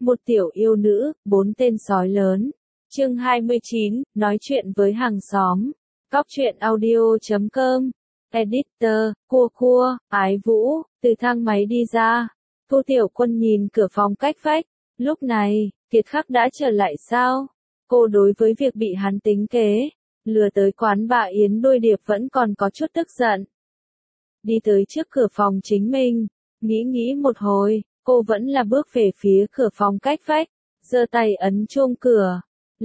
Một tiểu yêu nữ, 4 tên sói lớn. Chương 29, nói chuyện với hàng xóm. Góc truyện audio.com. Editor, cua, ái vũ, từ thang máy đi ra. Thu Tiểu Quân nhìn cửa phòng cách vách. Lúc này, Kiệt Khắc đã trở lại sao? Cô đối với việc bị hắn tính kế, lừa tới quán bà Yến Đôi Điệp vẫn còn có chút tức giận. Đi tới trước cửa phòng chính mình, nghĩ một hồi, cô vẫn là bước về phía cửa phòng cách vách, giơ tay ấn chuông cửa.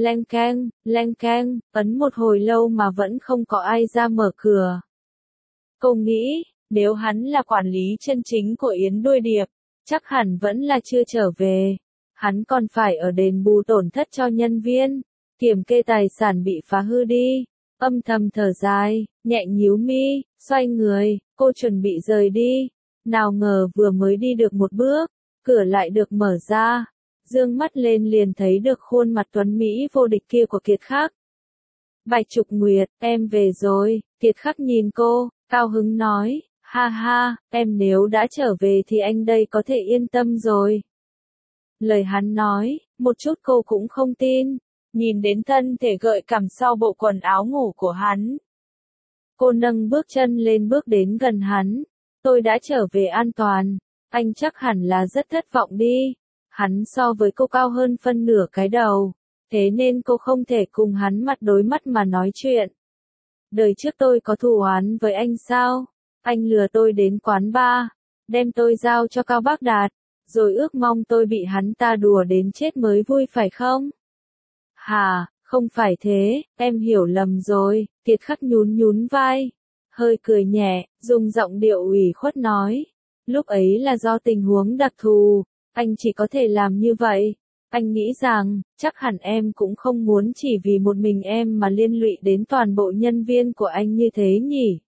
Leng keng, ấn một hồi lâu mà vẫn không có ai ra mở cửa. Cô nghĩ, nếu hắn là quản lý chân chính của Yến Đôi Điệp, chắc hẳn vẫn là chưa trở về. Hắn còn phải ở đền bù tổn thất cho nhân viên, kiểm kê tài sản bị phá hư đi. Âm thầm thở dài, nhẹ nhíu mi, xoay người, cô chuẩn bị rời đi. Nào ngờ vừa mới đi được một bước, cửa lại được mở ra. Dương mắt lên liền thấy được khuôn mặt tuấn Mỹ vô địch kia của Kiệt Khắc. Bạch Trục Nguyệt, em về rồi. Kiệt Khắc nhìn cô, cao hứng nói, ha, em nếu đã trở về thì anh đây có thể yên tâm rồi. Lời hắn nói, một chút cô cũng không tin, nhìn đến thân thể gợi cảm sau bộ quần áo ngủ của hắn. Cô nâng bước chân lên bước đến gần hắn, tôi đã trở về an toàn, anh chắc hẳn là rất thất vọng đi. Hắn so với cô cao hơn phân nửa cái đầu, thế nên cô không thể cùng hắn mặt đối mắt mà nói chuyện. Đời trước tôi có thù oán với anh sao? Anh lừa tôi đến quán bar, đem tôi giao cho Cao Bác Đạt, rồi ước mong tôi bị hắn ta đùa đến chết mới vui phải không? Hà, không phải thế, em hiểu lầm rồi. Kiệt Khắc nhún vai, hơi cười nhẹ, dùng giọng điệu ủy khuất nói. Lúc ấy là do tình huống đặc thù, anh chỉ có thể làm như vậy. Anh nghĩ rằng, chắc hẳn em cũng không muốn chỉ vì một mình em mà liên lụy đến toàn bộ nhân viên của anh như thế nhỉ?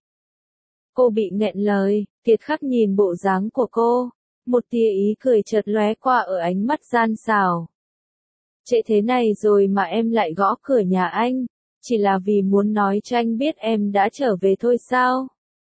Cô bị nghẹn lời, Kiệt Khắc nhìn bộ dáng của cô, một tia ý cười chợt lóe qua ở ánh mắt gian xảo. Trễ thế này rồi mà em lại gõ cửa nhà anh, chỉ là vì muốn nói cho anh biết em đã trở về thôi sao?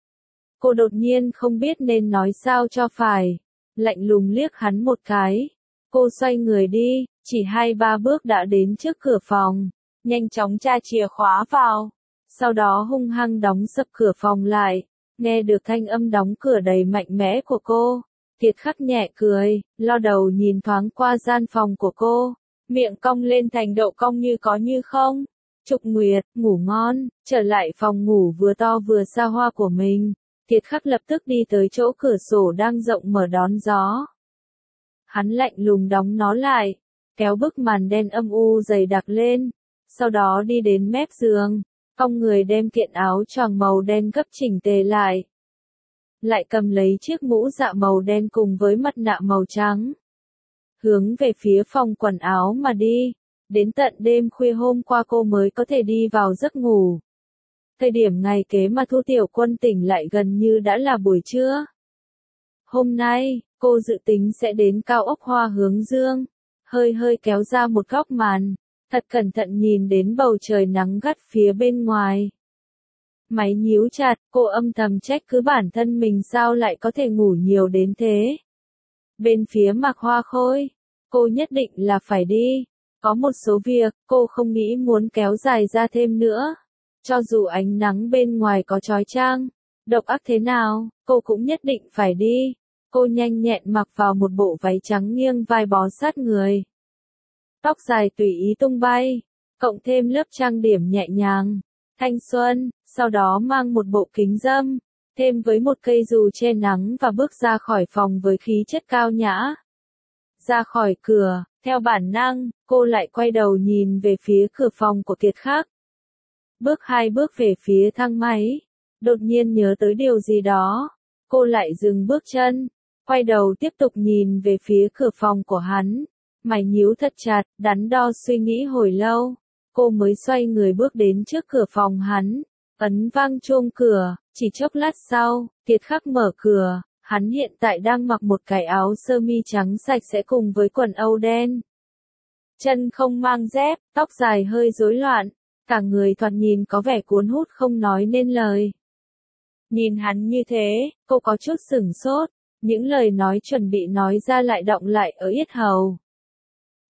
Cô đột nhiên không biết nên nói sao cho phải, lạnh lùng liếc hắn một cái. Cô xoay người đi, chỉ 2-3 bước đã đến trước cửa phòng, nhanh chóng tra chìa khóa vào, sau đó hung hăng đóng sập cửa phòng lại. Nghe được thanh âm đóng cửa đầy mạnh mẽ của cô, Kiệt Khắc nhẹ cười, lo đầu nhìn thoáng qua gian phòng của cô, miệng cong lên thành độ cong như có như không. Trục Nguyệt, ngủ ngon. Trở lại phòng ngủ vừa to vừa xa hoa của mình, Kiệt Khắc lập tức đi tới chỗ cửa sổ đang rộng mở đón gió. Hắn lạnh lùng đóng nó lại, kéo bức màn đen âm u dày đặc lên, sau đó đi đến mép giường, cong người đem kiện áo choàng màu đen gấp chỉnh tề lại. Lại cầm lấy chiếc mũ dạ màu đen cùng với mặt nạ màu trắng. Hướng về phía phòng quần áo mà đi, đến tận đêm khuya hôm qua cô mới có thể đi vào giấc ngủ. Thời điểm ngày kế mà Thu Tiểu Quân tỉnh lại gần như đã là buổi trưa. Hôm nay, cô dự tính sẽ đến cao ốc Hoa Hướng Dương, hơi kéo ra một góc màn, thật cẩn thận nhìn đến bầu trời nắng gắt phía bên ngoài. Máy nhíu chặt, cô âm thầm trách cứ bản thân mình sao lại có thể ngủ nhiều đến thế. Bên phía Mạc Hoa Khôi, cô nhất định là phải đi. Có một số việc, cô không nghĩ muốn kéo dài ra thêm nữa. Cho dù ánh nắng bên ngoài có chói chang, độc ác thế nào, cô cũng nhất định phải đi. Cô nhanh nhẹn mặc vào một bộ váy trắng nghiêng vai bó sát người. Tóc dài tùy ý tung bay, cộng thêm lớp trang điểm nhẹ nhàng, thanh xuân, sau đó mang một bộ kính râm, thêm với một cây dù che nắng và bước ra khỏi phòng với khí chất cao nhã. Ra khỏi cửa, theo bản năng, cô lại quay đầu nhìn về phía cửa phòng của Kiệt Khắc. Bước 2 bước về phía thang máy, đột nhiên nhớ tới điều gì đó, cô lại dừng bước chân, quay đầu tiếp tục nhìn về phía cửa phòng của hắn, mày nhíu thật chặt, đắn đo suy nghĩ hồi lâu, cô mới xoay người bước đến trước cửa phòng hắn, ấn vang chuông cửa, chỉ chốc lát sau, Kiệt Khắc mở cửa, hắn hiện tại đang mặc một cái áo sơ mi trắng sạch sẽ cùng với quần âu đen. Chân không mang dép, tóc dài hơi rối loạn, cả người thoạt nhìn có vẻ cuốn hút không nói nên lời. Nhìn hắn như thế, cô có chút sửng sốt, những lời nói chuẩn bị nói ra lại đọng lại ở yết hầu.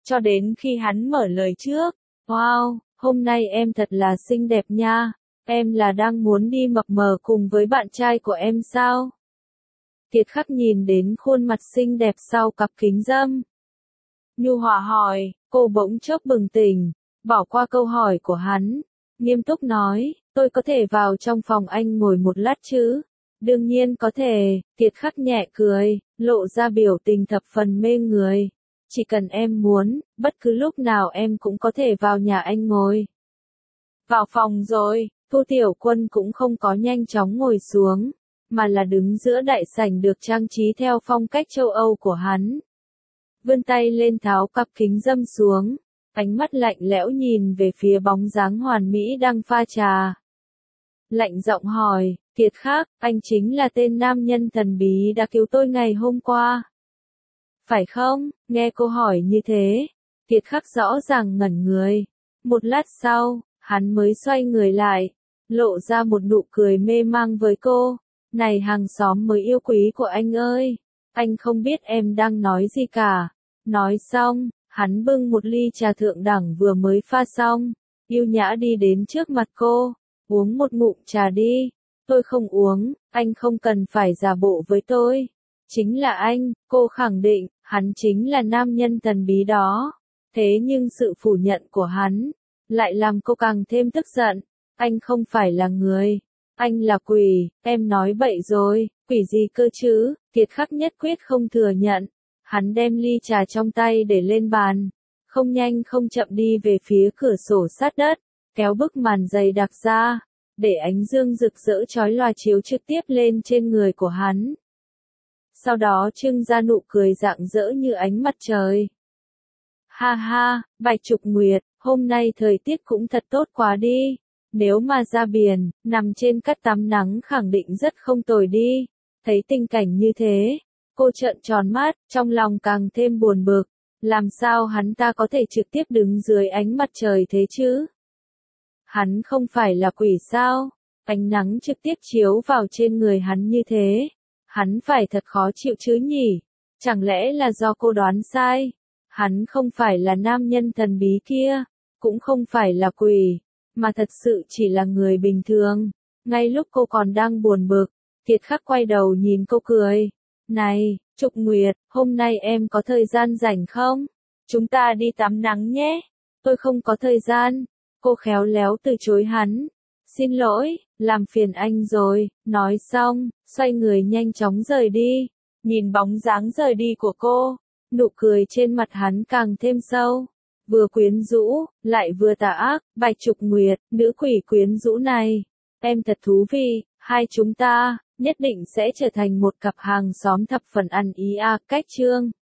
Cho đến khi hắn mở lời trước. Wow, hôm nay em thật là xinh đẹp nha. Em là đang muốn đi mập mờ cùng với bạn trai của em sao? Kiệt Khắc nhìn đến khuôn mặt xinh đẹp sau cặp kính râm. Nhu hòa hỏi, cô bỗng chốc bừng tỉnh, bỏ qua câu hỏi của hắn. Nghiêm túc nói, tôi có thể vào trong phòng anh ngồi một lát chứ? Đương nhiên có thể, Kiệt Khắc nhẹ cười, lộ ra biểu tình thập phần mê người. Chỉ cần em muốn, bất cứ lúc nào em cũng có thể vào nhà anh ngồi. Vào phòng rồi, Thu Tiểu Quân cũng không có nhanh chóng ngồi xuống, mà là đứng giữa đại sảnh được trang trí theo phong cách châu Âu của hắn. Vươn tay lên tháo cặp kính râm xuống, ánh mắt lạnh lẽo nhìn về phía bóng dáng hoàn mỹ đang pha trà. Lạnh giọng hỏi, Kiệt Khắc, anh chính là tên nam nhân thần bí đã cứu tôi ngày hôm qua. Phải không? Nghe cô hỏi như thế, Kiệt Khắc rõ ràng ngẩn người. Một lát sau, hắn mới xoay người lại, lộ ra một nụ cười mê mang với cô. Này hàng xóm mới yêu quý của anh ơi, anh không biết em đang nói gì cả. Nói xong, hắn bưng một ly trà thượng đẳng vừa mới pha xong, yêu nhã đi đến trước mặt cô. Uống một ngụm trà đi. Tôi không uống, anh không cần phải giả bộ với tôi. Chính là anh, cô khẳng định, hắn chính là nam nhân thần bí đó. Thế nhưng sự phủ nhận của hắn, lại làm cô càng thêm tức giận. Anh không phải là người, anh là quỷ, em nói bậy rồi, quỷ gì cơ chứ? Kiệt Khắc nhất quyết không thừa nhận. Hắn đem ly trà trong tay để lên bàn, không nhanh không chậm đi về phía cửa sổ sát đất, kéo bức màn dày đặc ra, để ánh dương rực rỡ chói lòa chiếu trực tiếp lên trên người của hắn. Sau đó trưng ra nụ cười rạng rỡ như ánh mặt trời. Ha ha, Bạch Trục Nguyệt, hôm nay thời tiết cũng thật tốt quá đi. Nếu mà ra biển, nằm trên cát tắm nắng khẳng định rất không tồi đi. Thấy tình cảnh như thế, cô trợn tròn mắt, trong lòng càng thêm buồn bực. Làm sao hắn ta có thể trực tiếp đứng dưới ánh mặt trời thế chứ? Hắn không phải là quỷ sao? Ánh nắng trực tiếp chiếu vào trên người hắn như thế. Hắn phải thật khó chịu chứ nhỉ? Chẳng lẽ là do cô đoán sai? Hắn không phải là nam nhân thần bí kia, cũng không phải là quỷ, mà thật sự chỉ là người bình thường. Ngay lúc cô còn đang buồn bực, Kiệt Khắc quay đầu nhìn cô cười. Này, Trục Nguyệt, hôm nay em có thời gian rảnh không? Chúng ta đi tắm nắng nhé. Tôi không có thời gian. Cô khéo léo từ chối hắn. Xin lỗi, làm phiền anh rồi. Nói xong, xoay người nhanh chóng rời đi. Nhìn bóng dáng rời đi của cô, nụ cười trên mặt hắn càng thêm sâu. Vừa quyến rũ, lại vừa tà ác. Bạch Trục Nguyệt, nữ quỷ quyến rũ này. Em thật thú vị, hai chúng ta nhất định sẽ trở thành một cặp hàng xóm thập phần ăn ý a. Cách chương